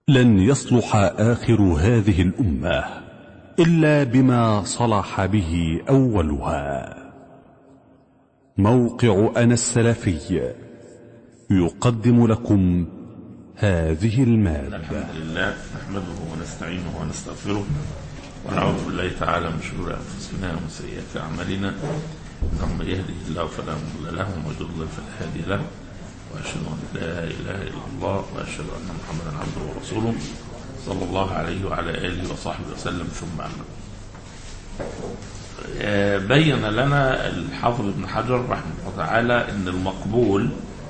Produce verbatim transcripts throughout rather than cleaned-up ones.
لن يصلح آخر هذه الأمة إلا بما صلح به أولها. موقع أنا السلفي يقدم لكم هذه المادة. الحمد لله نحمده ونستعينه ونستغفره ونعوذ بالله تعالى من شرور أنفسنا ومن سيئات أعمالنا، إنه من يهده الله فلا مضل له ومن يضلل فلا هادي له، وأشهد أن لا إله إلا الله وأشهد أن محمدا عبده ورسوله صلى الله عليه وعلى آله وصحبه وسلم. ثم أما بين لنا الحافظ ابن حجر رحمه الله تعالى أن المقبول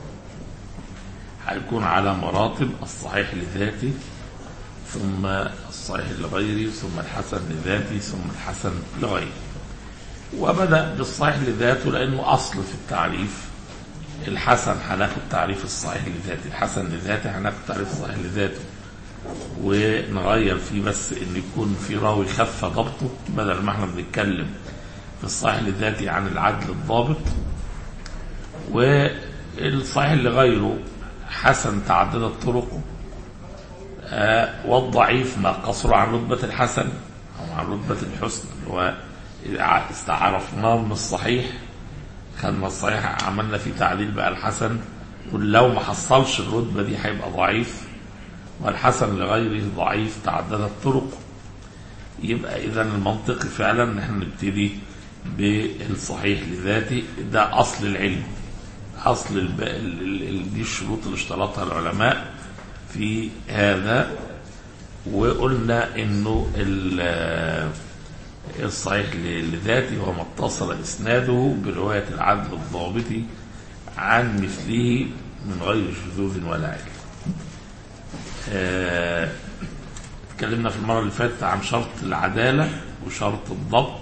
هيكون على مراتب: الصحيح لذاته، ثم الصحيح لغيره، ثم الحسن لذاته، ثم الحسن لغيره. وبدأ بالصحيح لذاته لأنه أصل في التعريف. الحسن هناخد تعريف الصحيح لذاته، الحسن لذاته هناخد تعريف الصحيح لذاته، ونغير فيه بس ان يكون في راوي خف ضبطه، بدل ما احنا بنتكلم في الصحيح لذاته عن العدل الضابط. والصحيح لغيره حسن تعددت طرقه، آه والضعيف ما قصر عن رتبة الحسن او عن رتبة الحسن، اللي هو استعرفناه من الصحيح، خدنا الصحيح عملنا فيه تعديل بقى الحسن، ولو ما حصلش الرتبة دي هيبقى ضعيف. والحسن لغيره ضعيف تعددت طرقه. يبقى إذن المنطقي فعلا ان احنا نبتدي بالصحيح لذاته، ده أصل العلم، أصل الب... دي الشروط اللي اشترطها العلماء في هذا. وقلنا انه الصحيح لذاته هو ما اتصل اسناده برواية العدل الضابط عن مثله من غير شذوذ ولا علم. اتكلمنا في المرة اللي فاتت عن شرط العدالة وشرط الضبط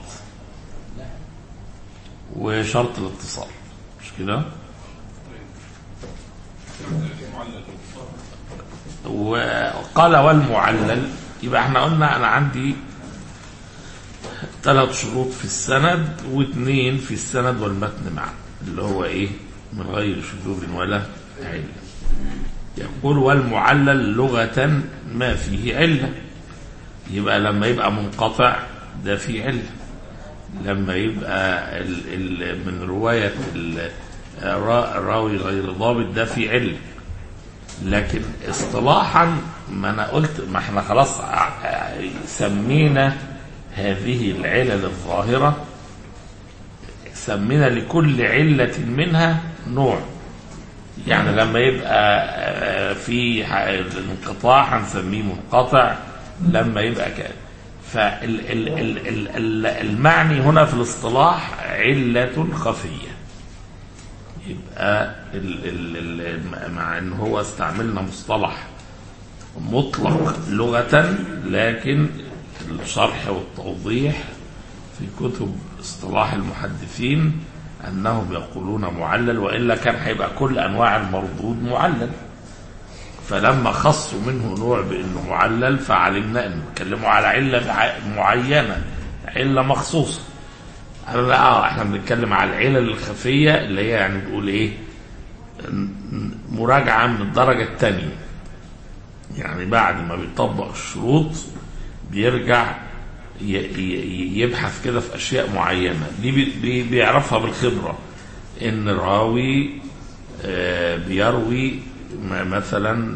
وشرط الاتصال، مش كده؟ وقال والمعلل. يبقى احنا قلنا انا عندي ثلاث شروط في السند واثنين في السند والمتن معا، اللي هو ايه؟ من غير شذوذ ولا علة. يقول والمعلل لغة ما فيه علة. يبقى لما يبقى منقطع ده فيه علة، لما يبقى ال ال من رواية الراوي غير ضابط ده فيه علة. لكن اصطلاحا ما انا قلت، ما احنا خلاص سمينا هذه العلل الظاهرة، سمينا لكل علة منها نوع. يعني لما يبقى في الانقطاع هنسميه منقطع، لما يبقى كده. فالمعني هنا في الاصطلاح علة خفية. يبقى ال ال مع ان هو استعملنا مصطلح مطلق لغة، لكن الشرح والتوضيح في كتب اصطلاح المحدثين أنهم يقولون معلل، وإلا كان هيبقى كل أنواع المردود معلل. فلما خصوا منه نوع بأنه معلل فعلمنا أنه بيتكلموا على علة معينة، علة مخصوصة. اه احنا بنتكلم على العلل الخفية اللي هي يعني بنقول ايه؟ مراجعة من الدرجة الثانية، يعني بعد ما بيطبق الشروط بيرجع يبحث كده في أشياء معينة. دي بيعرفها بالخبرة، إن الراوي بيروي مثلا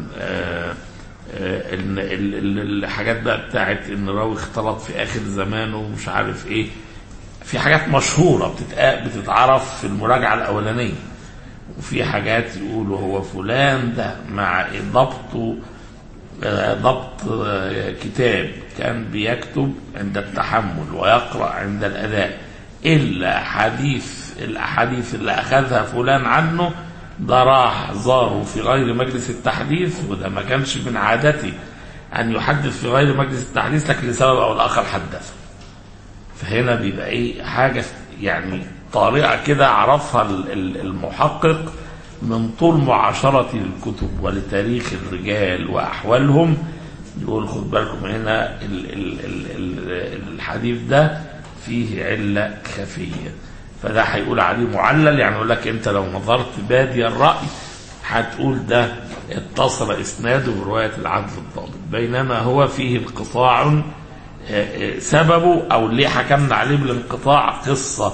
الحاجات بقى بتاعت إن الراوي اختلط في آخر زمانه ومش عارف إيه. في حاجات مشهورة بتتعرف في المراجعة الأولانية، وفي حاجات يقولوا هو فلان ده مع ضبطه ضبط كتاب كان بيكتب عند التحمل ويقرأ عند الأداء، إلا حديث الأحاديث اللي أخذها فلان عنه ده راح زاره في غير مجلس التحديث، وده ما كانش من عادته أن يحدث في غير مجلس التحديث، لكن لسبب أو الآخر حدثه. فهنا بيبقى إيه؟ حاجة يعني طارئة كده عرفها المحقق من طول معاشرة الكتب ولتاريخ الرجال وأحوالهم. يقول خد بالكم هنا ال ال ال الحديث ده فيه علة خفية، فده هيقول عليه معلل. يعني يقول لك انت لو نظرت بادي الرأي هتقول ده اتصل اسناده برواية العدل الضابط. بينما هو فيه انقطاع سببه أو اللي حكمنا عليه بالانقطاع قصة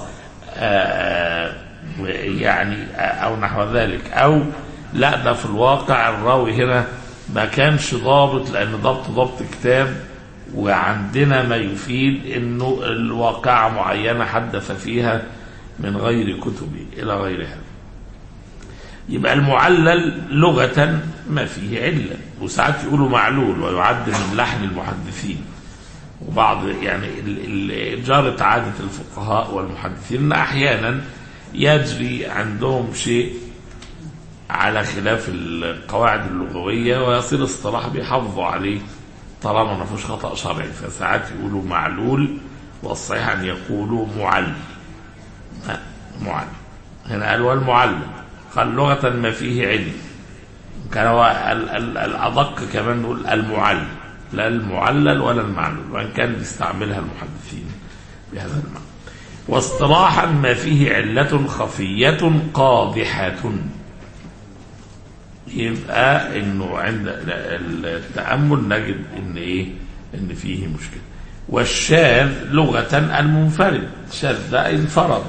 يعني أو نحو ذلك، أو لا ده في الواقع الراوي هنا ما كانش ضابط، لأن ضبط ضبط كتاب، وعندنا ما يفيد انه الواقعة معينة حدث فيها من غير كتبه الى غيرها. يبقى المعلل لغة ما فيه علة، وساعات يقولوا معلول ويعد من لحن المحدثين، وبعض يعني جارت عادة الفقهاء والمحدثين احيانا يجري عندهم شيء على خلاف القواعد اللغوية ويصير اصطلاح بيحافظوا عليه طالما ما فيهوش خطأ شرعي، فساعات يقولوا معلول، والصحيح ان يقولوا معلل. معلل هنا قال والمعلل قال لغة ما فيه علم، كان هو الأدق كمان نقول المعلل، لا المعلل ولا المعلول، وان كان بيستعملها المحدثين بهذا المعنى. واصطلاحا ما فيه علة خفية قادحة، يبقى انه عند التأمل نجد ان ايه ان فيه مشكلة. والشاذ لغة المنفرد، شاذ ده انفرد.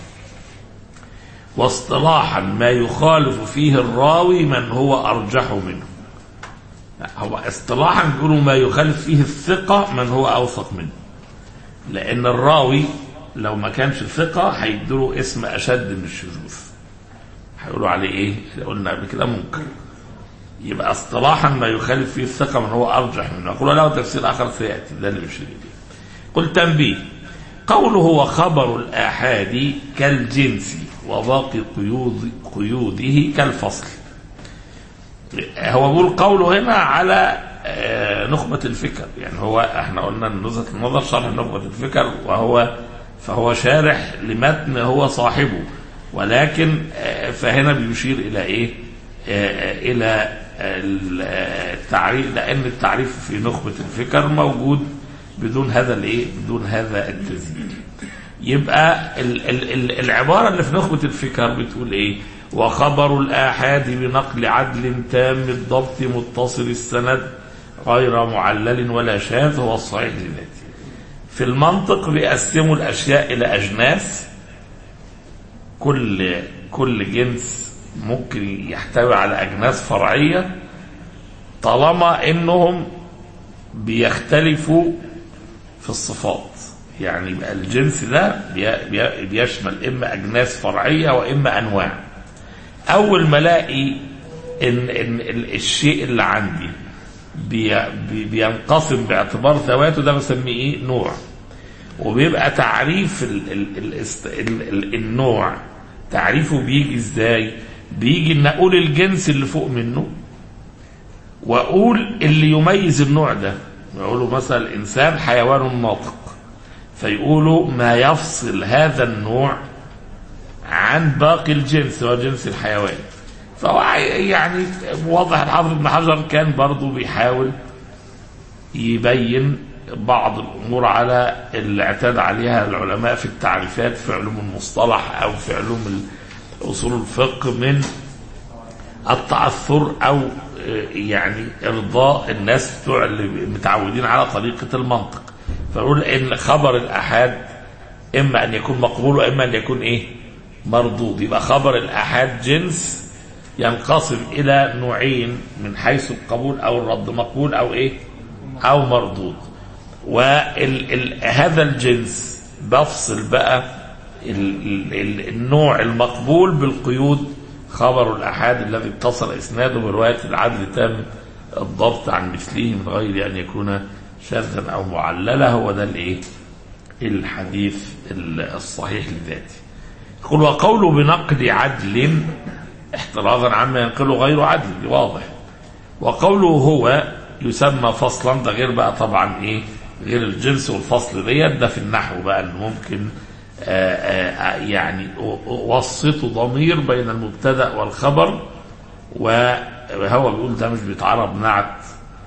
واصطلاحا ما يخالف فيه الراوي من هو ارجح منه، هو اصطلاحا يقولوا ما يخالف فيه الثقة من هو اوثق منه، لان الراوي لو ما كانش ثقة هيدوا اسم اشد من الشذوذ، هيقولوا عليه ايه؟ قلنا قبل كده منكر. يبقى اصطلاحا ما يخالف فيه الثقة من هو ارجح منه، اقول له تفسير اخر سياتي، ده اللي يشير اليه. قل تنبيه، قوله هو خبر الآحاد كالجنس وباقي قيود قيوده كالفصل. هو بيقول قوله هنا على نخبة الفكر، يعني هو احنا قلنا نزهة النظر شرح نخبة الفكر، وهو فهو شارح لمتن هو صاحبه، ولكن فهنا بيشير الى ايه؟ الى التعريف، لان التعريف في نخبة الفكر موجود بدون هذا الايه؟ بدون هذا التزيين. يبقى ال ال ال العبارة اللي في نخبة الفكر بتقول ايه؟ وخبر الآحاد بنقل عدل تام الضبط متصل السند غير معلل ولا شاذ هو الصحيح لذاته. في المنطق بيقسموا الأشياء إلى أجناس، كل كل جنس ممكن يحتوي على أجناس فرعية طالما إنهم بيختلفوا في الصفات. يعني يبقى الجنس ده بيشمل إما أجناس فرعية وإما أنواع. أول ما الاقي إن, إن الشيء اللي عندي بي بينقسم باعتبار ذواته، ده بسميه إيه؟ نوع. وبيبقى تعريف ال ال ال ال النوع تعريفه بيجي إزاي؟ بيجي إن أقول الجنس اللي فوق منه، وأقول اللي يميز النوع ده. يقولوا مثلا الإنسان حيوان ناطق، فيقولوا ما يفصل هذا النوع عن باقي الجنس وجنس الحيوان. فهو يعني واضح الحافظ ابن حجر كان برضو بيحاول يبين بعض الأمور على اللي اعتاد عليها العلماء في التعريفات في علوم المصطلح أو في علوم أصول الفقه من التعثر أو يعني إرضاء الناس بتوع اللي متعودين على طريقة المنطق. فنقول إن خبر الآحاد إما أن يكون مقبول وإما أن يكون إيه؟ مردود. يبقى خبر الآحاد جنس ينقسم إلى نوعين من حيث القبول أو الرد، مقبول أو إيه؟ أو مردود. وهذا الجنس بفصل بقى ال ال النوع المقبول بالقيود، خبر الآحاد الذي اتصل إسناده برواية العدل تام الضبط عن مثله من غير أن يكون شاذا أو معللا، هو ده الإيه؟ الحديث الصحيح لذاته. يقول وقوله بنقل عدل احترازا عما ينقله غير عدل، واضح. وقوله هو يسمى فصلا، ده غير بقى طبعا ايه؟ غير الجنس والفصل ديت، ده في النحو بقى انه ممكن آآ آآ يعني وسطوا ضمير بين المبتدا والخبر، وهو بيقول ده مش بيتعرب نعت،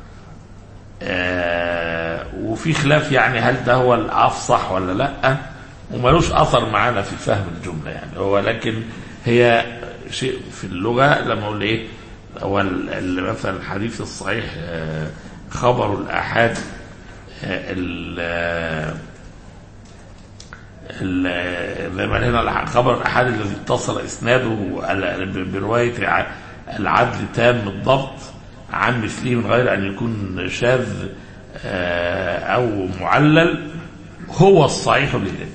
وفي خلاف يعني هل ده هو الافصح ولا لا، ومالوش اثر معانا في فهم الجمله يعني هو، لكن هي شيء في اللغه لما اقول ايه هو مثلا الحديث الصحيح خبر الآحاد زي ما هنا خبر الآحاد الذي اتصل إسناده برواية العدل تام الضبط عن مثله من غير أن يكون شاذ أو معلل هو الصحيح لذاته.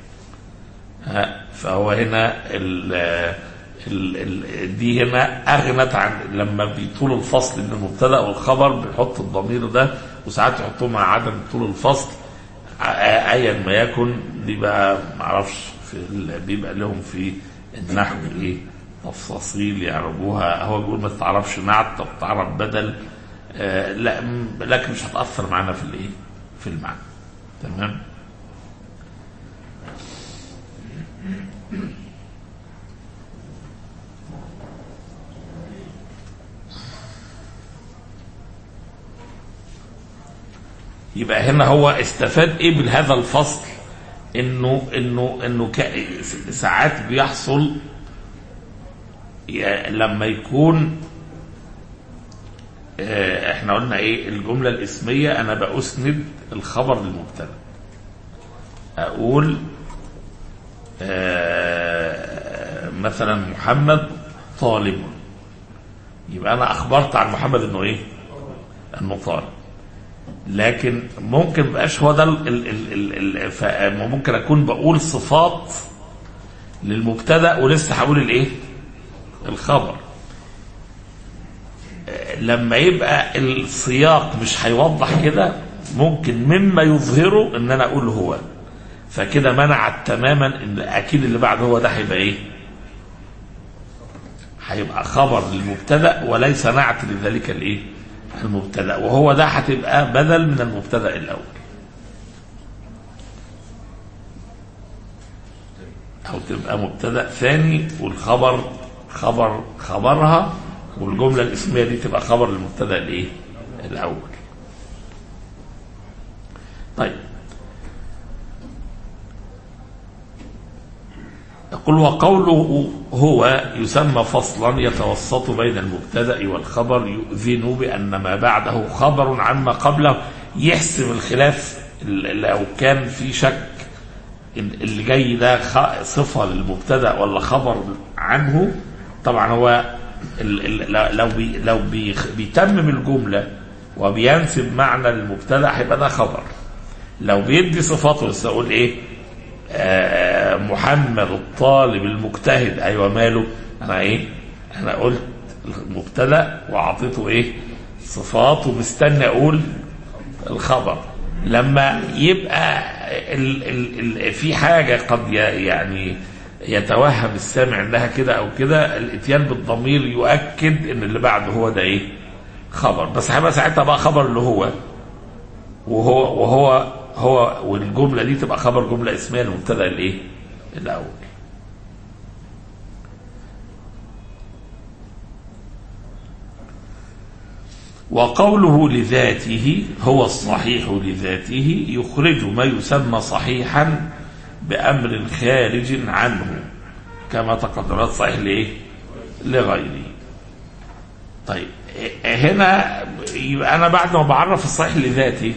فهو هنا ال ال ال دي هنا أغنت عن لما بيطول الفصل من المبتدأ والخبر بيحط الضمير ده، وساعات يحطوه مع عدم طول الفصل أيا ما يكن. دي بقى معرفش في بيبقى لهم في النحو إيه تفاصيل يعربوها. هو بيقول ما تتعرفش نعت، طب تعرف بدل، آه لا لكن مش هتأثر معنا في الإيه في المعنى. تمام. يبقى هنا هو استفاد ايه من هذا الفصل؟ انه انه انه ساعات بيحصل لما يكون احنا قلنا ايه الجملة الاسمية، انا بأسند الخبر للمبتدا، اقول مثلا محمد طالب، يبقى انا اخبرت عن محمد انه ايه انه طالب. لكن ممكن مبقاش هو ده ال ال ال ممكن اكون بقول صفات للمبتدا ولسه هقول الايه الخبر. لما يبقى السياق مش هيوضح كده، ممكن مما يظهره ان انا اقول هو، فكده منعت تماما ان اكيد اللي بعد هو ده هيبقى ايه هيبقى خبر للمبتدا وليس نعت لذلك الايه المبتدا، وهو ده هتبقى بدل من المبتدا الاول، او تبقى مبتدا ثاني والخبر خبر خبرها، والجمله الاسميه دي تبقى خبر للمبتدا الايه الاول. طيب يقول وقوله هو يسمى فصلا يتوسط بين المبتدا والخبر يؤذن بأن ما بعده خبر عما قبله، يحسم الخلاف لو كان في شك اللي جاي ده صفة للمبتدا ولا خبر عنه. طبعا هو لو بي لو بي بيتمم الجملة وبينسب معنى للمبتدا هيبقى ده خبر. لو بيدي صفاته بس اقول ايه آه محمد الطالب المجتهد، ايوه ماله انا ايه انا قلت المبتدا واعطيته ايه صفات ومستني اقول الخبر. لما يبقى ال ال ال في حاجه قد يعني يتوهم السامع انها كده او كده، الاتيان بالضمير يؤكد ان اللي بعده هو ده ايه خبر، بس هيبقى ساعتها بقى خبر اللي هو وهو وهو هو والجملة دي تبقى خبر جملة اسمية المبتدا الايه الاول. وقوله لذاته هو الصحيح لذاته يخرج ما يسمى صحيحا بأمر خارج عنه كما تقدرات صحيح لايه لغيره. طيب هنا يبقى انا بعد ما بعرف الصحيح لذاته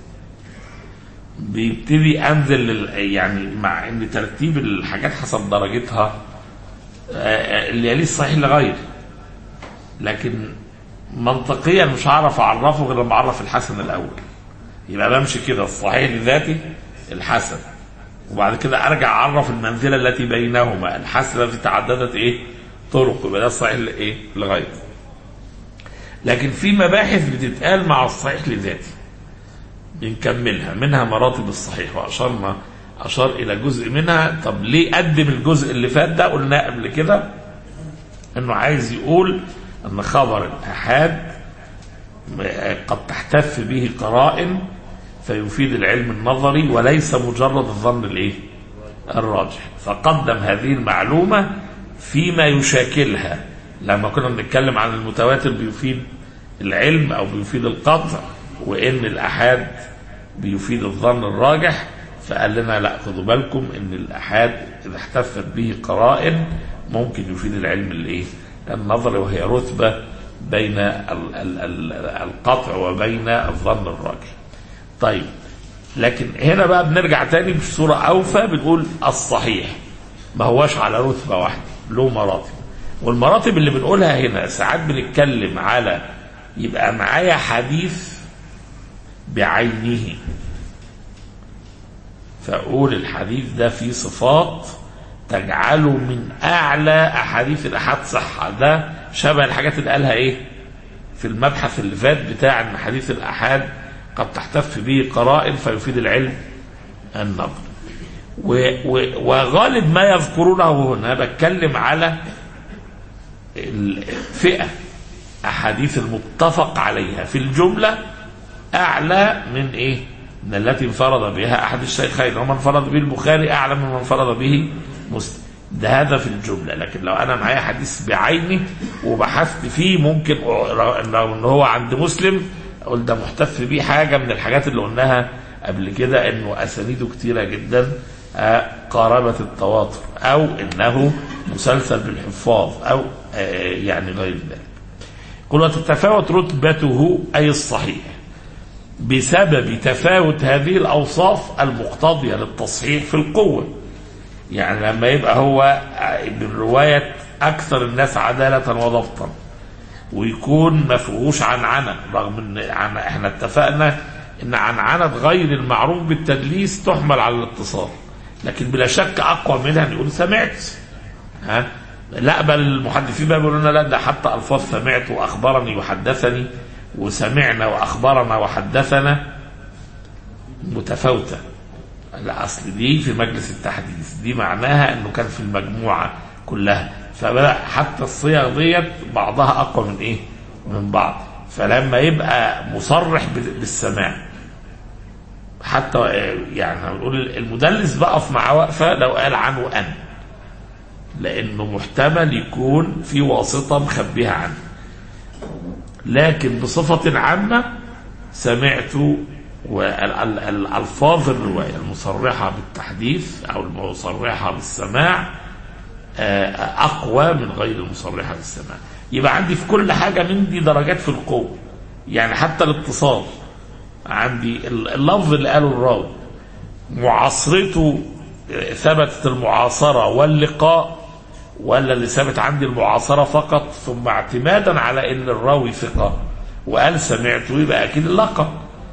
بيبتدي انزل يعني مع ان ترتيب الحاجات حسب درجتها اللي يليه الصحيح لغير، لكن منطقيا مش هعرف اعرفه غير لما اعرف الحسن الاول. يبقى بمشي كده الصحيح لذاتي الحسن، وبعد كده ارجع اعرف المنزله التي بينهما الحسن التي تعددت ايه طرق، يبقى ده الصحيح لايه لغير. لكن في مباحث بتتقال مع الصحيح لذاتي بنكملها، منها مراتب الصحيح واشرنا اشار الى جزء منها. طب ليه قدم الجزء اللي فات ده؟ قلنا قبل كده انه عايز يقول ان خبر الآحاد قد تحتف به قرائن فيفيد العلم النظري وليس مجرد الظن الايه الراجح، فقدم هذه المعلومه فيما يشاكلها. لما كنا بنتكلم عن المتواتر بيفيد العلم او بيفيد القطع، وان الآحاد بيفيد الظن الراجح، فقال لنا لا خدوا بالكم ان الآحاد اذا احتفت به قرائن ممكن يفيد العلم الايه النظري، وهي رتبه بين ال ال ال القطع وبين الظن الراجح. طيب لكن هنا بقى بنرجع تاني بصورة أوفى، بنقول الصحيح ما هواش على رتبة واحدة، له مراتب. والمراتب اللي بنقولها هنا ساعات بنتكلم على يبقى معايا حديث بعينه، فأقول الحديث ده فيه صفات تجعله من أعلى أحاديث الأحاد صحة. ده شبه الحاجات اللي قالها إيه في المبحث اللي فات بتاع أن حديث الأحاد قد تحتف به قرائن فيفيد العلم النظر. وغالب ما يذكرونه هنا بتكلم على الفئة أحاديث المتفق عليها في الجملة أعلى من إيه؟ من التي انفرد بها أحد الشيخين، ومن انفرد به البخاري أعلى من من انفرد به مسلم. ده هذا في الجملة. لكن لو أنا معايا حديث بعيني وبحثت فيه ممكن لو إن هو عند مسلم أقول ده محتف بيه حاجة من الحاجات اللي قلناها قبل كده، إنه أسانيده كتيرة جدا قاربت التواتر، أو إنه مسلسل بالحفاظ، أو يعني غير ذلك. قل وتتفاوت رتبته أي الصحيح بسبب تفاوت هذه الأوصاف المقتضية للتصحيح في القوة. يعني لما يبقى هو بالرواية أكثر الناس عدالة وضبطا، ويكون ما فيهوش عنعنة، رغم ان عن احنا اتفقنا ان عنعنة غير المعروف بالتدليس تحمل على الاتصال، لكن بلا شك اقوى منها ان يقول سمعت. ها لا، بل المحدثين بقى بيقولوا لنا لا، ده حتى الفاظ سمعت واخبرني وحدثني وسمعنا واخبرنا وحدثنا متفاوته. لا، اصل دي في مجلس التحديث، دي معناها انه كان في المجموعه كلها، فبدأ حتى الصيغ ديت بعضها اقوى من ايه من بعض. فلما يبقى مصرح بالسماع حتى يعني هنقول المدلس بقف مع وقفه لو قال عنه ان، لانه محتمل يكون في واسطه مخبيها عنه. لكن بصفه عامه سمعت، والالفاظ الروايه المصرحه بالتحديث او المصرحه بالسماع أقوى من غير المصرحة بالسماع. يبقى عندي في كل حاجة من دي درجات في القوة. يعني حتى الاتصال عندي اللفظ اللي قاله الراوي معاصرته ثبتت المعاصرة واللقاء، ولا اللي ثبت عندي المعاصرة فقط ثم اعتمادا على ان الراوي ثقة وقال سمعته يبقى اكيد اللقاء.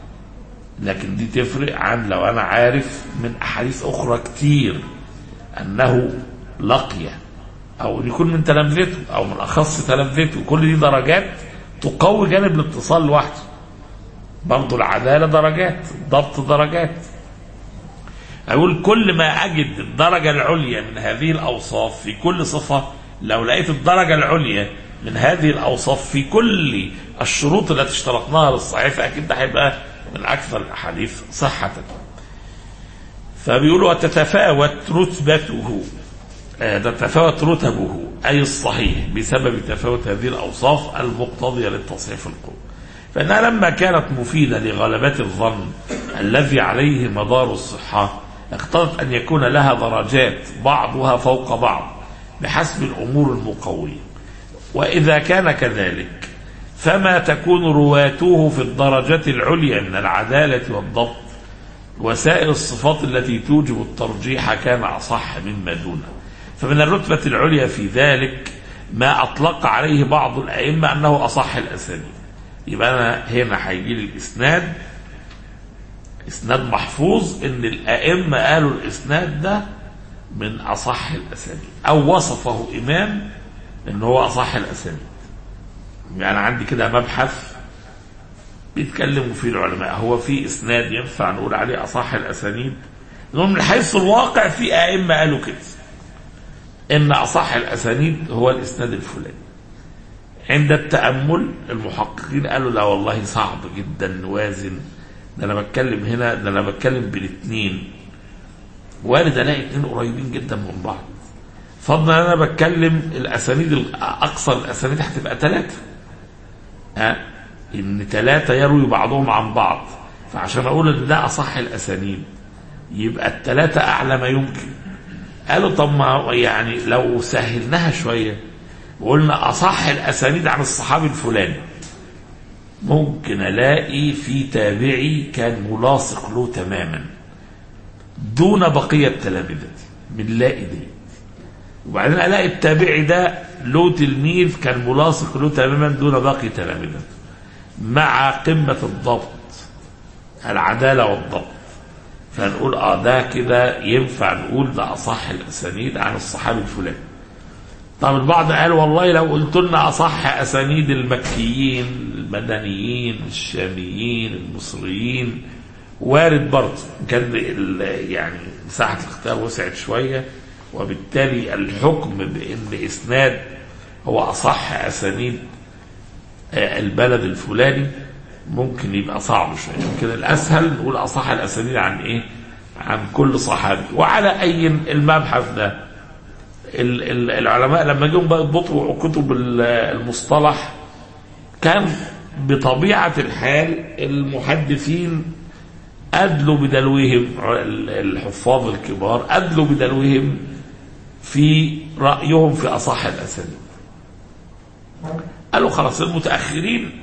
لكن دي تفرق عن لو انا عارف من احاديث اخرى كتير انه لقية، او يكون من تلامذته او من اخص تلامذته. كل دي درجات تقوي جانب الاتصال لوحده. برضه العدالة درجات، الضبط درجات. اقول كل ما اجد الدرجة العليا من هذه الاوصاف في كل صفة، لو لقيت الدرجة العليا من هذه الاوصاف في كل الشروط التي اشترطناها للصحيح، فاكيد ده هيبقى من اكثر الاحاديث صحة. فبيقولوا وتتفاوت رتبته، تتفاوت رتبه أي الصحيح بسبب تفاوت هذه الأوصاف المقتضية للتصحيح في القوة. فإنها لما كانت مفيدة لغلبة الظن الذي عليه مدار الصحة، اقتضت أن يكون لها درجات بعضها فوق بعض بحسب الأمور المقوية. وإذا كان كذلك فما تكون رواته في الدرجة العليا من العدالة والضبط وسائر الصفات التي توجب الترجيح كان أصح مما دونه. فمن الرتبة العليا في ذلك ما أطلق عليه بعض الأئمة أنه أصح الأسانيد. يبقى أنا هنا هيجي لي الإسناد، إسناد محفوظ إن الأئمة قالوا الإسناد ده من أصح الأسانيد، أو وصفه إمام إن هو أصح الأسانيد. يعني عندي كده مبحث بيتكلموا فيه العلماء، هو في إسناد ينفع نقول عليه أصح الأسانيد؟ من حيث الواقع في أئمة قالوا كده إن أصح الأسانيد هو الإسناد الفلاني. عند التأمل المحققين قالوا لا والله صعب جدا نوازن، ده أنا بتكلم هنا، ده أنا بتكلم بالاثنين، وارد ألاقي اثنين قريبين جدا من بعض، فضلا أنا بتكلم الأسانيد أقصى الأسانيد هتبقى ثلاثة، ها إن ثلاثة يروي بعضهم عن بعض، فعشان أقول إن ده أصح الأسانيد يبقى الثلاثة أعلى ما يمكن. قالوا طب ما يعني لو سهلناها شوية وقلنا أصح الأسانيد عن الصحابي الفلاني، ممكن ألاقي في تابعي كان ملاصق له تماما دون بقية تلامذته، بنلاقي دي. وبعدين ألاقي التابعي ده له تلميذ كان ملاصق له تماما دون باقي تلامذته، مع قمة الضبط، العدالة والضبط، فنقول اه ده كده ينفع نقول ده أصح الأسانيد عن الصحابي الفلاني. طب البعض قال والله لو قلت لنا أصح أسانيد المكيين المدنيين الشاميين المصريين وارد برضه، كان يعني مساحة الاختيار وسعت شوية، وبالتالي الحكم بأن إسناد هو أصح أسانيد البلد الفلاني ممكن يبقى صعب شوية. يمكن الأسهل نقول أصح الأسانيد عن إيه؟ عن كل صحابي. وعلى أي المبحث ده العلماء لما جم بيضبطوا كتب المصطلح كان بطبيعة الحال المحدثين أدلوا بدلوهم، الحفاظ الكبار أدلوا بدلوهم في رأيهم في أصح الأسانيد. قالوا خلاص المتأخرين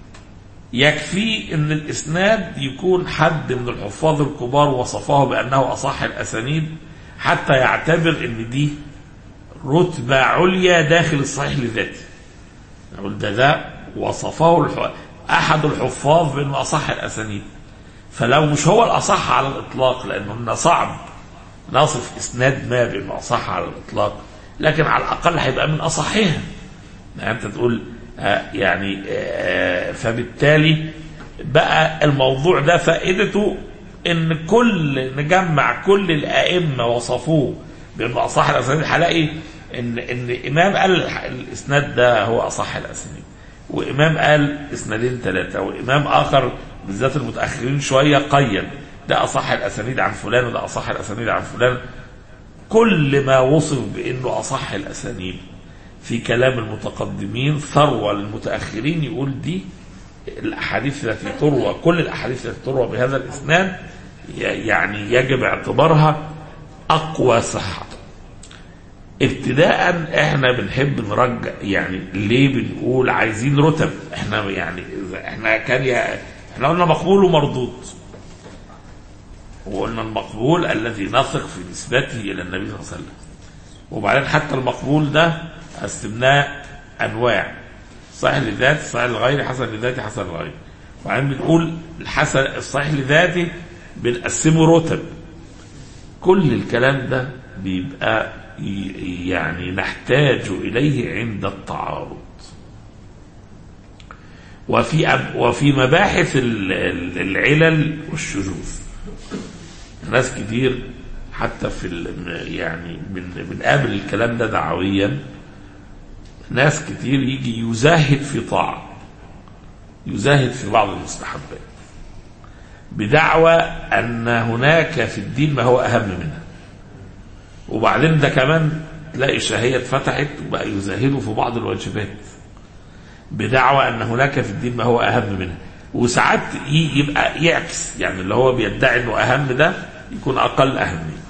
يكفي ان الاسناد يكون حد من الحفاظ الكبار وصفه بانه اصح الاسانيد حتى يعتبر ان دي رتبة عليا داخل الصحيح لذاته. نقول ده ده وصفه احد الحفاظ بانه اصح الاسانيد، فلو مش هو الاصح على الاطلاق، لانه صعب نصف اسناد ما بانه اصح على الاطلاق، لكن على الاقل هيبقى من اصحها. يعني انت تقول يعني فبالتالي بقى الموضوع ده فائدته ان كل نجمع كل الائمه وصفوه بانه اصح الاسانيد، هلاقي ان ان امام قال الاسناد ده هو اصح الاسانيد، وامام قال اسنادين ثلاثه، وامام اخر بالذات المتاخرين شويه قيد ده اصح الاسانيد عن فلان وده اصح الاسانيد عن فلان. كل ما وصف بانه اصح الاسانيد في كلام المتقدمين ثروة للمتأخرين يقول دي الأحاديث التي تروى، كل الأحاديث التي تروى بهذا الإسناد يعني يجب اعتبارها أقوى صحة. ابتداء احنا بنحب نرجع، يعني ليه بنقول عايزين رتب؟ احنا يعني احنا كان يا احنا قلنا مقبول ومردود، وقلنا المقبول الذي نثق في نسبته إلى النبي صلى الله عليه وسلم، وبعدين حتى المقبول ده قسمناه انواع، صحيح لذاتي صحيح لغيري حسن لذاتي حسن لغيري. وبعدين بنقول الحسن الصحيح لذاتي بنقسمه رتب. كل الكلام ده بيبقى يعني نحتاج اليه عند التعارض، وفي وفي مباحث العلل والشذوذ. ناس كتير حتى في يعني بنقابل الكلام ده دعويا، ناس كتير يجي يزاهد في طاعة، يزاهد في بعض المستحبات بدعوى أن هناك في الدين ما هو أهم منها، وبعدين ده كمان تلاقي شهية اتفتحت وبقى يزاهدوا في بعض الواجبات بدعوى أن هناك في الدين ما هو أهم منها. وساعات يبقى يعكس، يعني اللي هو بيدعي أنه أهم ده يكون أقل أهمية.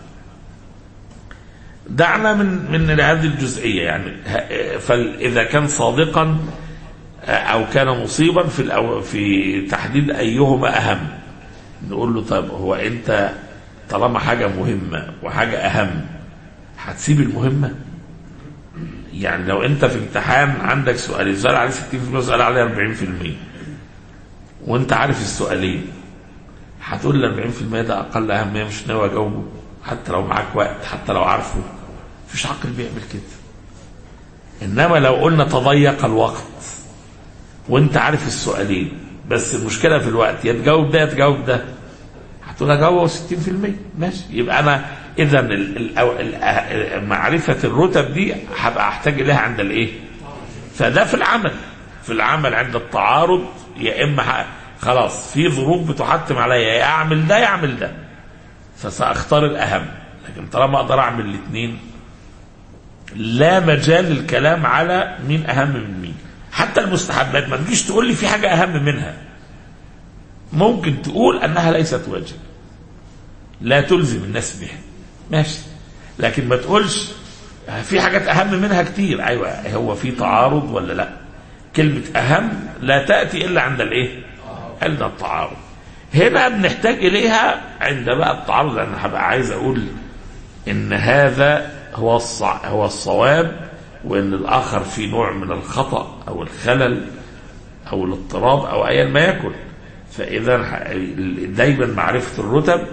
دعنا من من هذه الجزئية، يعني فإذا كان صادقا أو كان مصيبا في الأو في تحديد أيهما أهم، نقول له طيب هو أنت طالما حاجة مهمة وحاجة أهم هتسيب المهمة؟ يعني لو أنت في امتحان عندك سؤال السؤال عليه ستين في المية وسؤال عليه أربعين في المية وأنت عارف السؤالين، هتقول لي أربعين في المية ده أقل أهمية مش ناوي أجاوبه حتى لو معاك وقت، حتى لو عارفه؟ مفيش عقل بيعمل كده. إنما لو قلنا تضيق الوقت وأنت عارف السؤالين بس المشكلة في الوقت، يا تجاوب ده يا تجاوب ده، هتقول أجاوبه ستين في المية ماشي. يبقى أنا إذا معرفة الرتب دي هبقى أحتاج إليها عند الإيه؟ فده في العمل، في العمل عند التعارض، يا إما خلاص في ظروف بتحتم عليا يا أعمل ده يا أعمل ده، فسأختار الأهم. لكن طالما أقدر أعمل الاثنين لا مجال للكلام على مين أهم من مين. حتى المستحبات ما تجيش تقول لي في حاجة أهم منها، ممكن تقول أنها ليست واجب لا تلزم الناس بها ماشي، لكن ما تقولش في حاجات أهم منها كتير. أيوة، هو في تعارض ولا لا؟ كلمة أهم لا تأتي إلا عند الإيه؟ عند التعارض. هنا بنحتاج إليها عند بقى التعارض، لأن هبقى عايز أقول إن هذا هو الصع... هو الصواب، وإن الآخر في نوع من الخطأ أو الخلل أو الاضطراب أو أيا ما يكن. فإذا دايما معرفة الرتب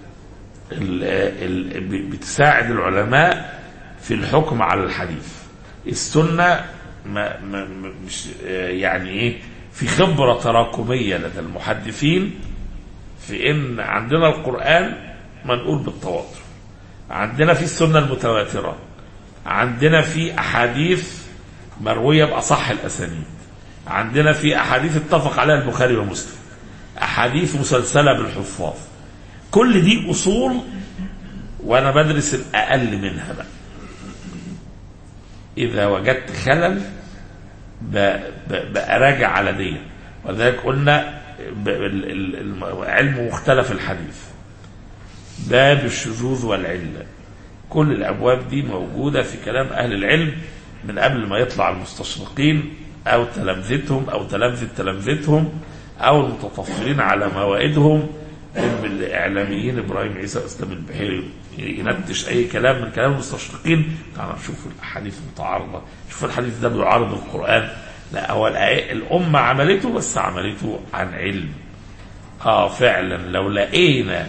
بتساعد العلماء في الحكم على الحديث. السنة ما ما مش يعني ايه، في خبرة تراكمية لدى المحدثين في ان عندنا القرآن منقول بالتواتر، عندنا في السنة المتواترة، عندنا في احاديث مروية باصح الاسانيد، عندنا في احاديث اتفق عليها البخاري ومسلم، احاديث مسلسلة بالحفاظ. كل دي اصول وانا بدرس الاقل منها بقى. اذا وجدت خلل براجع على دي. ولذلك قلنا علم مختلف الحديث، باب الشذوذ والعلة، كل الابواب دي موجودة في كلام اهل العلم من قبل ما يطلع المستشرقين او تلامذتهم او تلامذة تلامذتهم او المتطفلين على موائدهم من الاعلاميين. ابراهيم عيسى اسلام البحيري ينتش اي كلام من كلام المستشرقين، تعالوا نشوف الاحاديث المتعارضه، شوف الحديث ده بيعارض القران. لا، هو الامه عملته بس عملته عن علم. اه فعلا لو لقينا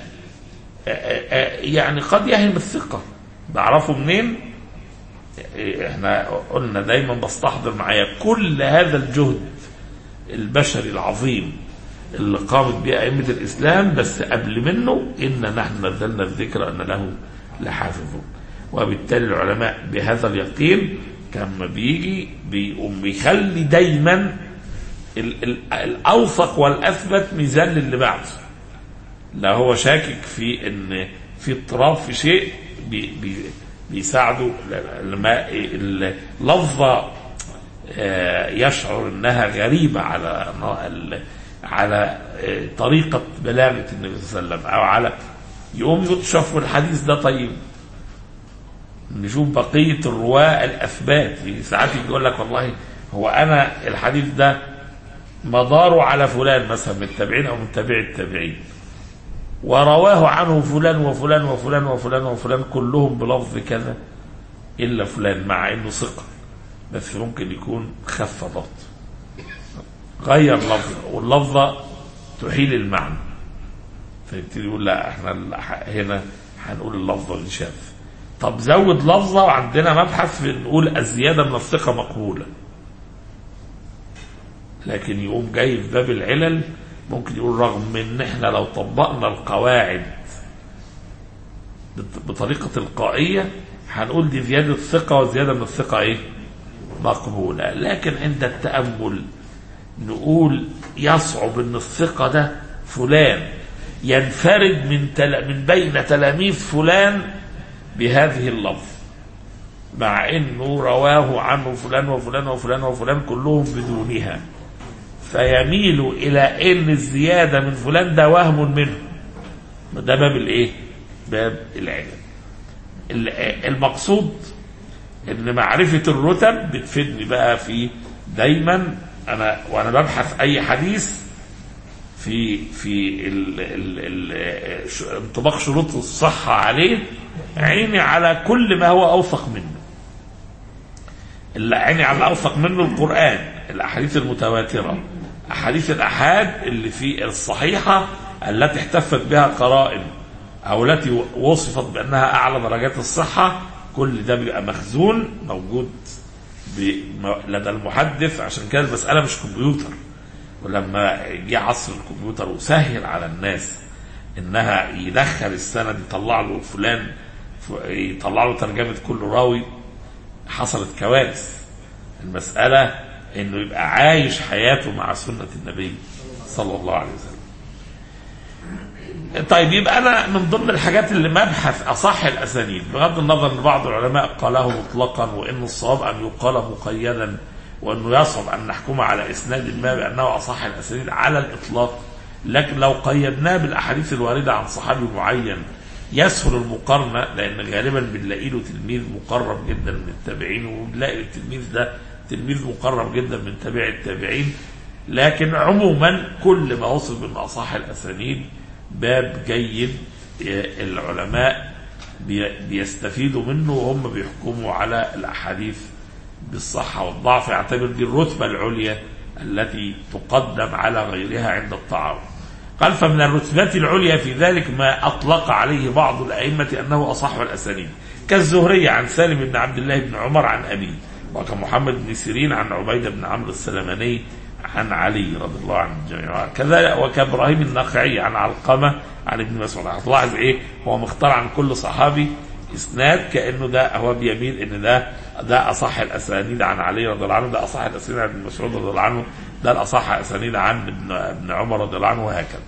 يعني قد يهم الثقه، بعرفه منين؟ احنا قلنا دايما بستحضر معايا كل هذا الجهد البشري العظيم اللي قامت به أئمة الإسلام، بس قبل منه إن نحن نزلنا الذكر أن له لحافظون. وبالتالي العلماء بهذا اليقين كما بيجي بيقوم بيخلي دايما ال ال الأوثق والأثبت ميزان للي بعده. لا هو شاكك في إن في اضطراب في شيء بي بي بيساعده لما اللفظة يشعر إنها غريبة على على طريقة بلاغة النبي صلى الله عليه وسلم، أو على يقوم يكشف الحديث ده. طيب نشوف بقية الرواة الأثبات. ساعات يقول لك والله هو أنا الحديث ده مداره على فلان مثلا من التابعين أو من تابع التابعين، ورواه عنه فلان وفلان وفلان وفلان وفلان كلهم بلفظ كذا إلا فلان، مع إنه ثقة بس ممكن يكون خف ضبط، غير لفظة واللفظة تحيل المعنى، فيبتدي يقول لا احنا هنا هنقول اللفظة اللي شاف. طب زود لفظة وعندنا مبحث بنقول الزيادة من الثقة مقبولة، لكن يقوم جاي في باب العلل ممكن يقول رغم ان احنا لو طبقنا القواعد بطريقة تلقائية هنقول دي زيادة ثقة وزيادة من الثقة ايه مقبولة، لكن عند التأمل نقول يصعب ان الثقة ده فلان ينفرد من تل... من بين تلاميذ فلان بهذه اللفظ، مع انه رواه عنه فلان وفلان وفلان وفلان كلهم بدونها، فيميل الى ان الزيادة من فلان ده وهم منه. ده باب الايه؟ باب العلم. المقصود ان معرفة الرتب بتفيدني بقى في دايما انا وانا ببحث اي حديث في في ال ال ال انطباق شروط الصحة عليه، عيني على كل ما هو اوثق منه. اللي عيني على اوثق منه القرآن، الاحاديث المتواترة، احاديث الاحاد اللي في الصحيحة التي احتفت بها قرائن او التي وصفت بانها اعلى درجات الصحة. كل ده بيبقى مخزون موجود لدى المحدث. عشان كده المسألة مش كمبيوتر، ولما جه عصر الكمبيوتر وسهل على الناس انها يدخل السند يطلع له فلان يطلع له ترجمة كل راوي، حصلت كوارث. المسألة انه يبقى عايش حياته مع سنة النبي صلى الله عليه وسلم. طيب يبقى انا من ضمن الحاجات اللي مبحث اصح الاسانيد، بغض النظر ان بعض العلماء قاله مطلقا وان الصواب ان يقال مقيدا، وانه يصعب ان نحكم على اسناد ما بانه اصح الاسانيد على الاطلاق، لكن لو قيدناه بالاحاديث الوارده عن صحابي معين يسهل المقارنة، لأن غالبا بنلاقي له تلميذ مقرب جدا من التابعين، وبنلاقي التلميذ ده تلميذ مقرب جدا من تابع التابعين. لكن عموما كل ما وصف من أصح الأسانيد باب جيد العلماء بيستفيدوا منه، وهم بيحكموا على الأحاديث بالصحة والضعف، يعتبر دي الرتبة العليا التي تقدم على غيرها عند التعارض. قال فمن الرتبات العليا في ذلك ما أطلق عليه بعض الأئمة أنه أصح الأسانيد، كالزهري عن سالم بن عبد الله بن عمر عن أبيه، وكمحمد بن سيرين عن عبيدة بن عمرو السلماني عن علي رضي الله عنه الجميع، كذا وكابراهيم النخعي عن علقمة عن ابن مسعود. هتلاحظ ايه، هو مختار عن كل صحابي اسناد كانه ده هو بيميل ان ده ده اصح الاسانيد عن علي رضي الله عنه، ده اصح الاسانيد عن ابن مسعود رضي الله عنه، ده الاصح الاسانيد عن ابن ابن عمر رضي الله عنه، وهكذا.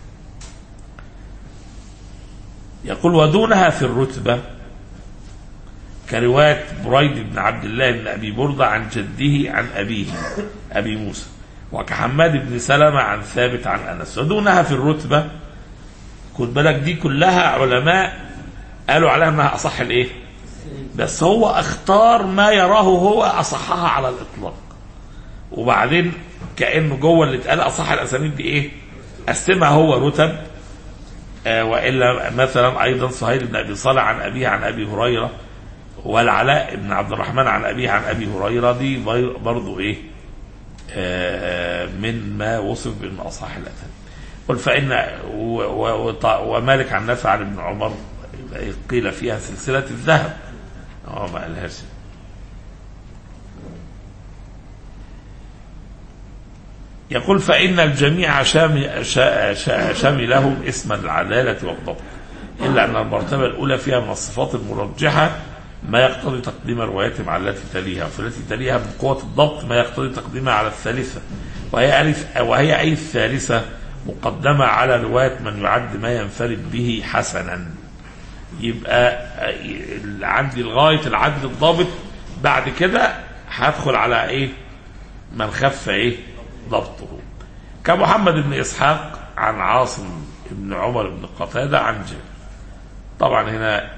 يقول ودونها في الرتبه كروايه بريد بن عبد الله بن ابي برده عن جده عن ابيه ابي موسى، وكحماد بن سلمة عن ثابت عن انس. ودونها في الرتبه، خد بالك دي كلها علماء قالوا عليها انها اصح الايه، بس هو اختار ما يراه هو اصحها على الاطلاق، وبعدين كانه جوه اللي اتقال اصح الاسانيد دي ايه، قسمها هو رتب. آه والا مثلا ايضا سهيل بن ابي صالح عن ابيه عن ابي هريره، والعلاء بن عبد الرحمن عن أبيه عن أبي هريرة، دي برضو إيه آه من ما وصف بأن أصح الأسانيد. قل فإن ومالك عن نافع عن ابن عمر قيل فيها سلسلة الذهب، اه ما قالهاش. يقول فإن الجميع شاملهم اسم العدالة والضبط، إلا أن المرتبة الأولى فيها من الصفات المرجحة ما يقتضي تقديم رواياتهم على التي تليها، فالتي تليها من قوة الضبط ما يقتضي تقديمها على الثالثة، وهي وهي أي الثالثة مقدمة على رواية من يعد ما ينفرد به حسنا. يبقى عندي لغاية العدل الضابط، بعد كده هدخل على إيه من خف إيه ضبطه، كمحمد بن إسحاق عن عاصم بن عمر بن قتادة عن جابر. طبعا هنا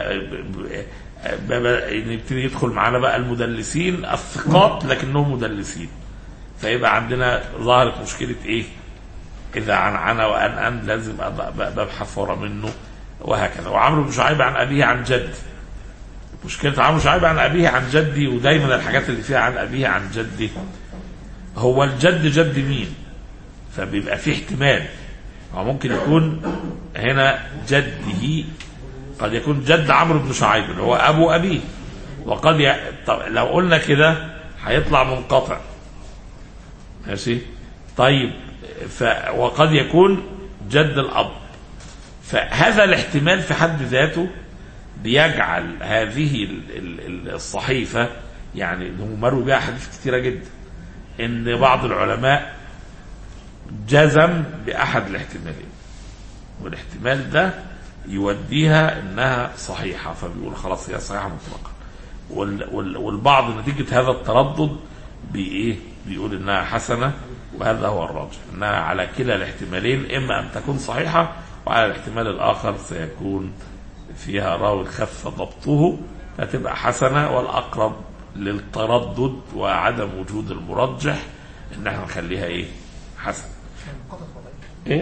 نبتدي يدخل معانا بقى المدلسين الثقات لكنهم مدلسين، فيبقى عندنا ظهرت مشكلة ايه، اذا عن عنا وان ان لازم ببحث ورا منه وهكذا. وعمرو بن شعيب عن ابيه عن جد، مشكلة عمرو بن شعيب عن ابيه عن جدي، ودايما الحاجات اللي فيها عن ابيه عن جدي هو الجد جد مين، فبيبقى فيه احتمال، هو ممكن يكون هنا جده قد يكون جد عمرو بن شعيب اللي هو ابو ابيه، وقد ي... طب لو قلنا كده هيطلع منقطع ماشي. طيب ف... وقد يكون جد الاب، فهذا الاحتمال في حد ذاته بيجعل هذه الصحيفه يعني هم مروا بها حديث كثيره جدا، ان بعض العلماء جزم باحد الاحتمالين، والاحتمال ده يوديها انها صحيحه، فبيقول خلاص هي صحيحه مطلقا. والبعض نتيجه هذا التردد بايه بيقول انها حسنه، وهذا هو الراجح، انها على كلا الاحتمالين، اما ان تكون صحيحه وعلى الاحتمال الاخر سيكون فيها راوي خف ضبطه فتبقى حسنه، والاقرب للتردد وعدم وجود المرجح ان احنا نخليها ايه حسن. ايه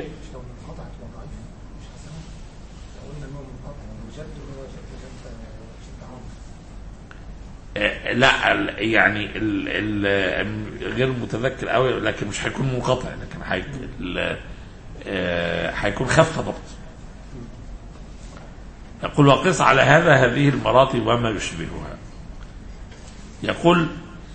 لا يعني ال ال غير متذكر قوي، لكن مش هيكون منقطع، لكن هيكون خف ضبط. يقول وقس على هذا هذه المراتب وما يشبهها. يقول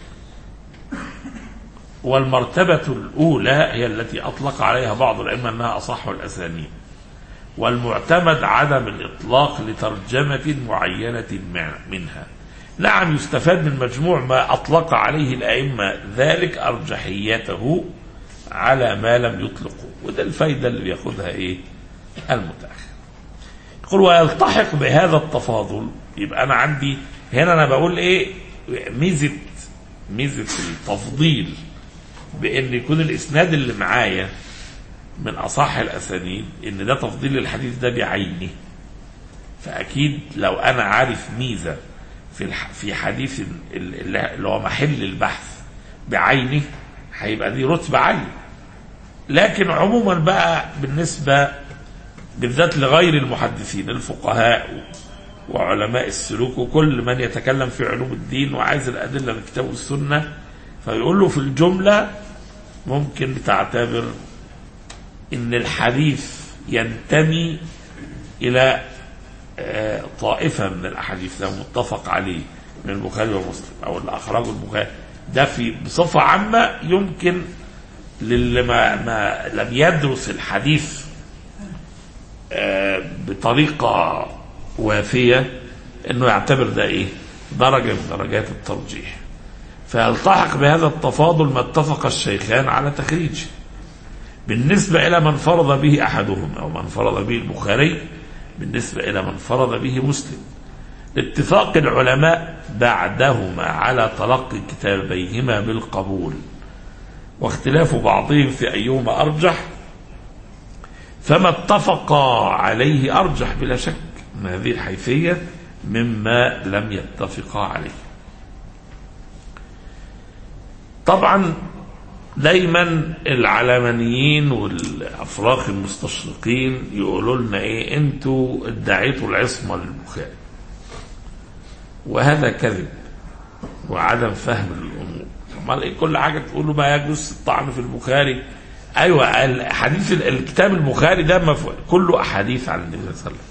والمرتبة الأولى هي التي أطلق عليها بعض العلماء أنها أصح الأسانيد، والمعتمد عدم الإطلاق لترجمة معينة منها. نعم يستفاد من مجموع ما أطلق عليه الأئمة ذلك أرجحيته على ما لم يطلقوا، وده الفايدة اللي بياخدها إيه المتأخر. يقول ويلتحق بهذا التفاضل، يبقى أنا عندي هنا أنا بقول إيه ميزة ميزة التفضيل بأن يكون الإسناد اللي معايا من أصح الأسانيد، إن ده تفضيل الحديث ده بعينه، فأكيد لو أنا عارف ميزة في في حديث اللي هو محل البحث بعينه هيبقى دي رتبة عالية. لكن عموما بقى بالنسبة بالذات لغير المحدثين الفقهاء وعلماء السلوك وكل من يتكلم في علوم الدين وعايز الأدلة من الكتاب والسنة، فيقول له في الجملة ممكن تعتبر إن الحديث ينتمي إلى طائفة من الأحاديث ده متفق عليه من البخاري ومسلم أو اللي أخرجه البخاري، ده في بصفة عامة يمكن للي ما, ما لم يدرس الحديث بطريقة وافية انه يعتبر ده ايه درجة من درجات الترجيح، فيلتحق بهذا التفاضل ما اتفق الشيخان على تخريجه. بالنسبة الى من فرض به احدهم او من فرض به البخاري، بالنسبة الى من فرض به مسلم، اتفاق العلماء بعدهما على تلقي كتابيهما بالقبول، واختلاف بعضهم في ايهما ارجح، فما اتفقا عليه ارجح بلا شك من هذه الحيثية مما لم يتفقا عليه. طبعا دايما العلمانيين والافراخ المستشرقين يقولوا لنا ايه، انتوا ادعيتوا العصمة للبخاري، وهذا كذب وعدم فهم للامور. امال ايه كل حاجة تقولوا ما يجوز الطعن في البخاري؟ ايوه الحديث الكتاب البخاري ده كله احاديث عن النبي صلى الله عليه وسلم،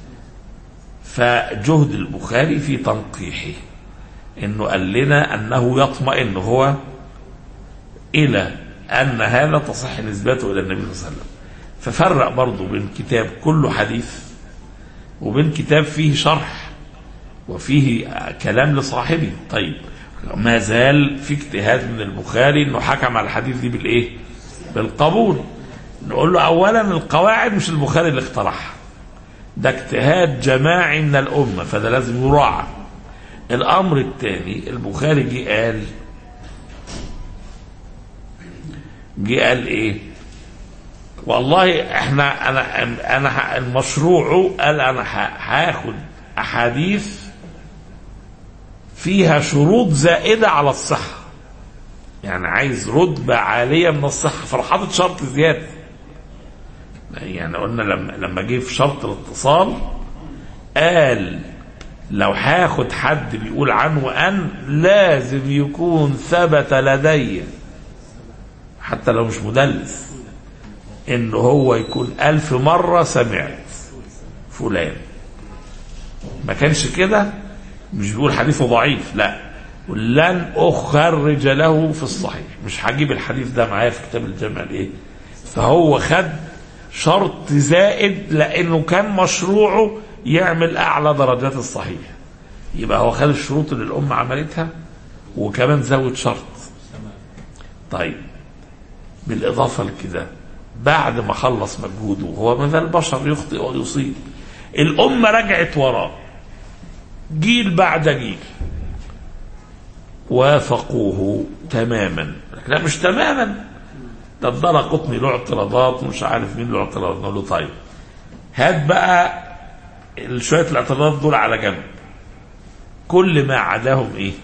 فجهد البخاري في تنقيحه انه قال لنا انه يطمئن هو الى ان هذا تصح نسبته الى النبي صلى الله عليه وسلم، ففرق برضه بين كتاب كله حديث وبين كتاب فيه شرح وفيه كلام لصاحبه. طيب ما زال في اجتهاد من البخاري انه حكم على الحديث دي بالايه؟ بالقبول. نقول له اولا القواعد مش البخاري اللي اخترعها، ده اجتهاد جماعي من الامه، فده لازم يراعى. الامر الثاني البخاري جه قال جه قال ايه؟ والله احنا انا انا المشروع قال انا هاخد احاديث فيها شروط زائده على الصحه، يعني عايز رتبه عاليه من الصحه، فحاطط شرط زياده. يعني قلنا لما لما جه في شرط الاتصال قال لو هاخد حد بيقول عنه ان لازم يكون ثبت لدي حتى لو مش مدلس انه هو يكون ألف مرة سمعت فلان. ما كانش كده مش بيقول حديثه ضعيف، لا، ولن اخرج له في الصحيح، مش هجيب الحديث ده معايا في كتاب الجامع الايه. فهو خد شرط زائد لانه كان مشروعه يعمل اعلى درجات الصحيح، يبقى هو خد الشروط اللي الامه عملتها وكمان زود شرط. طيب بالاضافه لكده بعد ما خلص مجهوده، هو مثل البشر يخطئ ويصيب، الامه رجعت وراه جيل بعد جيل وافقوه تماما. لا مش تماما، ده الدرقطني له اعتراضات ومش عارف مين له اعتراضات. نقول له طيب هات بقى شويه الاعتراضات دول على جنب، كل ما عداهم ايه؟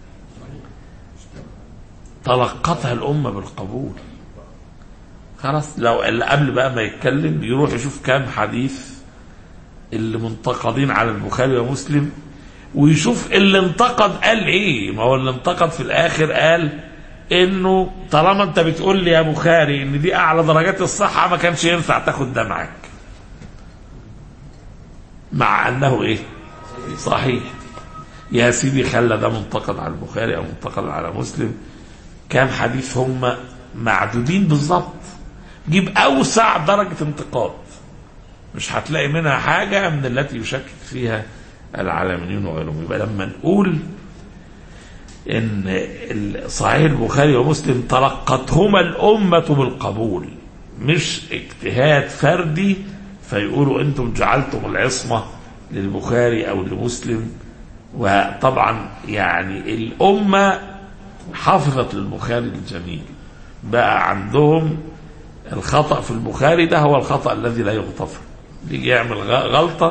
تلقتها الامه بالقبول. خلاص لو اللي قبل بقى ما يتكلم يروح يشوف كام حديث اللي منتقدين على البخاري ومسلم ويشوف اللي انتقد قال ايه. ما هو اللي انتقد في الاخر قال انه طالما انت بتقول لي يا بخاري ان دي اعلى درجات الصحه ما كانش ينفع تاخد ده معاك، مع انه ايه؟ صحيح. يا سيدي خلى ده منتقد على البخاري او منتقد على مسلم، كام حديث هم معدودين بالظبط، جيب اوسع درجه انتقاد مش هتلاقي منها حاجه من التي يشكك فيها العالميون وغيرهم. يبقى لما نقول ان صحيح البخاري ومسلم تلقتهما الامه بالقبول مش اجتهاد فردي فيقولوا انتم جعلتم العصمه للبخاري او لمسلم. وطبعا يعني الامه حفظت للبخاري الجميل، بقى عندهم الخطأ في البخاري ده هو الخطأ الذي لا يغتفر. يجي يعمل غلطة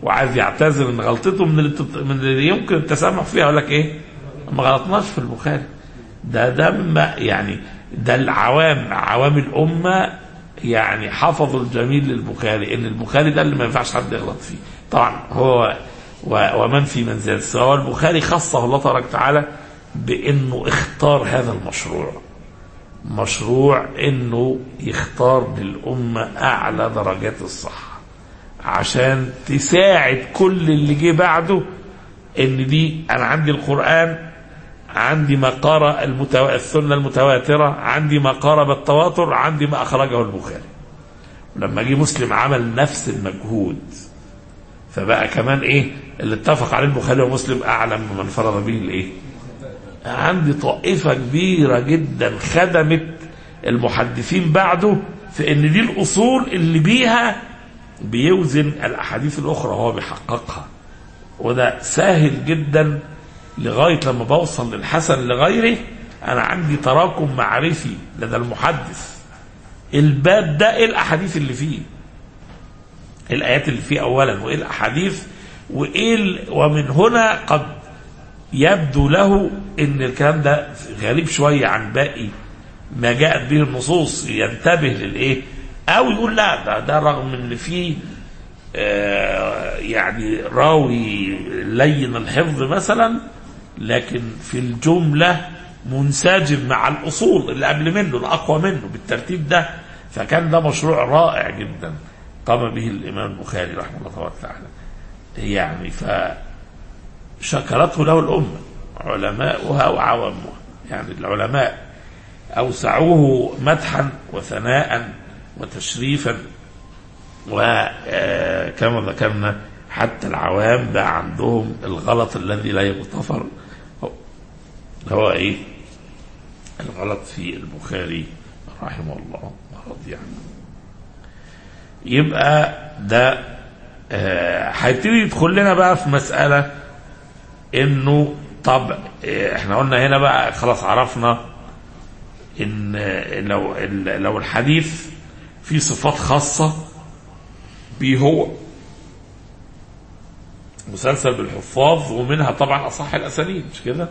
وعايز يعتذر ان غلطته من اللي, من اللي يمكن التسامح فيها، يقول لك ايه ما غلطناش في البخاري. ده ده مما يعني ده العوام عوام الامه يعني حفظوا الجميل للبخاري، ان البخاري ده اللي ما ينفعش حد يغلط فيه. طبعا هو ومن في منزل سواء البخاري خصه الله تبارك وتعالى بانه اختار هذا المشروع، مشروع انه يختار للامه اعلى درجات الصحه عشان تساعد كل اللي جه بعده. ان دي انا عندي القرآن، عندي ما قارب المتو... السنة المتواترة، عندي ما قارب التواتر، عندي ما اخرجه البخاري. لما جه مسلم عمل نفس المجهود، فبقى كمان ايه اللي اتفق عليه البخاري ومسلم اعلم من انفرد به الايه. عندي طائفة كبيرة جدا خدمت المحدثين بعده في ان دي الاصول اللي بيها بيوزن الاحاديث الاخرى وهو بيحققها. وده سهل جدا لغاية لما بوصل للحسن لغيره. انا عندي تراكم معرفي لدى المحدث، الباب ده ايه الاحاديث اللي فيه، ايه الايات اللي فيه اولا، وايه الاحاديث، وايه ومن هنا قد يبدو له ان الكلام ده غريب شوية عن باقي ما جاءت به النصوص، ينتبه للايه، او يقول لا ده, ده رغم ان فيه آه يعني راوي لين الحفظ مثلا، لكن في الجملة منسجم مع الأصول اللي قبل منه الأقوى منه بالترتيب ده. فكان ده مشروع رائع جدا قام به الإمام البخاري رحمه الله تبارك وتعالى يعني، فشكرته له الأمة علماؤها وعوامها. يعني العلماء أوسعوه مدحا وثناء وتشريفا، وكما ذكرنا حتى العوام بقى عندهم الغلط الذي لا يغتفر، هو ايه الغلط في البخاري رحمه الله ورضي عنه. يبقى ده هيبتدي آه يدخل لنا بقى في مسألة انه طب آه احنا قلنا هنا بقى خلاص عرفنا ان لو لو الحديث فيه صفات خاصة بيه هو مسلسل بالحفاظ، ومنها طبعا اصح الاسانيد مش كده،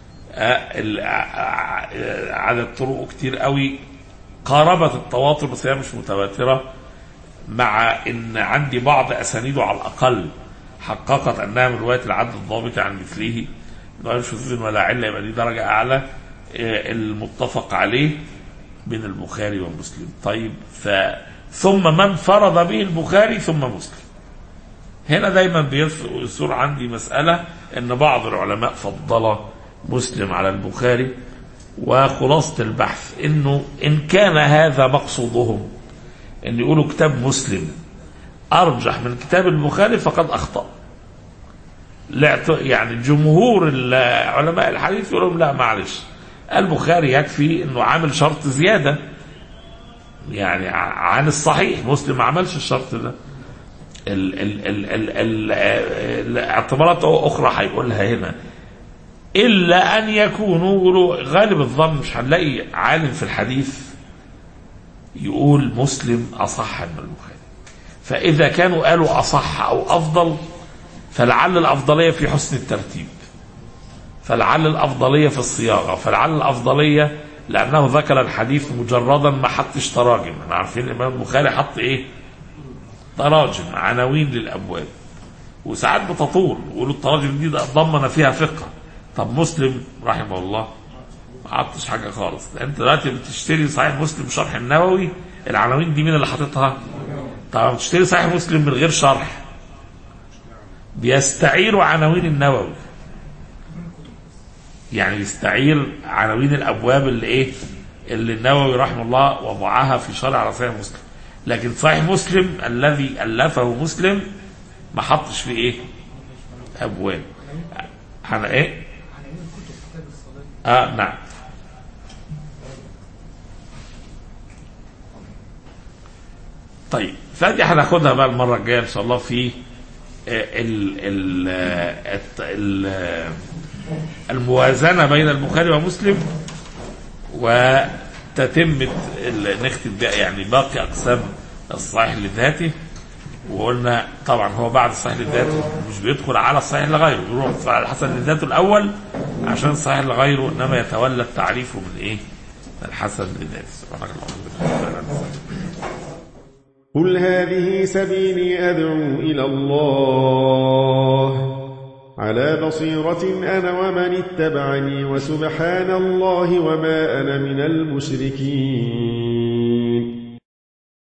عدد طرق كتير قوي قاربت التواتر بس هي مش متواترة، مع ان عندي بعض اسانيده على الاقل حققت انها من رواية العدل الضابط عن مثله غير شذوذ ولا علة، يبقى دي درجة اعلى المتفق عليه بين البخاري ومسلم. طيب ف ثم من فرض به البخاري ثم مسلم. هنا دايما بيصير عندي مسألة ان بعض العلماء فضل مسلم على البخاري، وخلاصة البحث انه ان كان هذا مقصودهم ان يقولوا كتاب مسلم ارجح من كتاب البخاري فقد اخطأ. يعني جمهور علماء الحديث يقولون لا معلش البخاري يكفي انه عامل شرط زيادة يعني عن الصحيح، مسلم ما عملش الشرط ده. الاعتبارات اخرى هيقولها هنا، الا ان يكونوا غالب الظن مش هنلاقي عالم في الحديث يقول مسلم اصح من البخاري. فاذا كانوا قالوا اصح او افضل فلعل الافضليه في حسن الترتيب، فلعل الافضليه في الصياغه، فلعل الافضليه لانه ذكر الحديث مجردا ما حطش تراجم. احنا عارفين الامام البخاري حط ايه تراجم عناوين للابواب، وساعات بتطول ويقولوا التراجم دي ضمن فيها فقه. طب مسلم رحمه الله ما حطش حاجه خالص. انت دلوقتي بتشتري صحيح مسلم شرح النووي، العناوين دي مين اللي حاططها؟ طب بتشتري صحيح مسلم من غير شرح بيستعيروا عناوين النووي، يعني يستعير عناوين الابواب اللي ايه اللي النووي رحمه الله وضعها في شرح على صحيح مسلم. لكن صحيح مسلم الذي الفه مسلم ما حطش فيه ايه ابواب على ايه اه نعم. طيب فدي هناخدها بقى المره الجايه ان شاء الله في ال ال ال الموازنه بين البخاري ومسلم، وتتم نختم بقى يعني باقي اقسام الصحيح لذاته. وقلنا طبعا هو بعد الصحيح لذاته مش بيدخل على الصحيح لغيره، بيروح على الحسن لذاته الاول عشان الصحيح لغيره، انما يتولى التعريف من ايه؟ الحسن لذاته. سبحانك اللهم وبحمدك. قل هذه سبيلي أدعو إلى الله على بصيرة أنا ومن اتبعني وسبحان الله وما أنا من المشركين.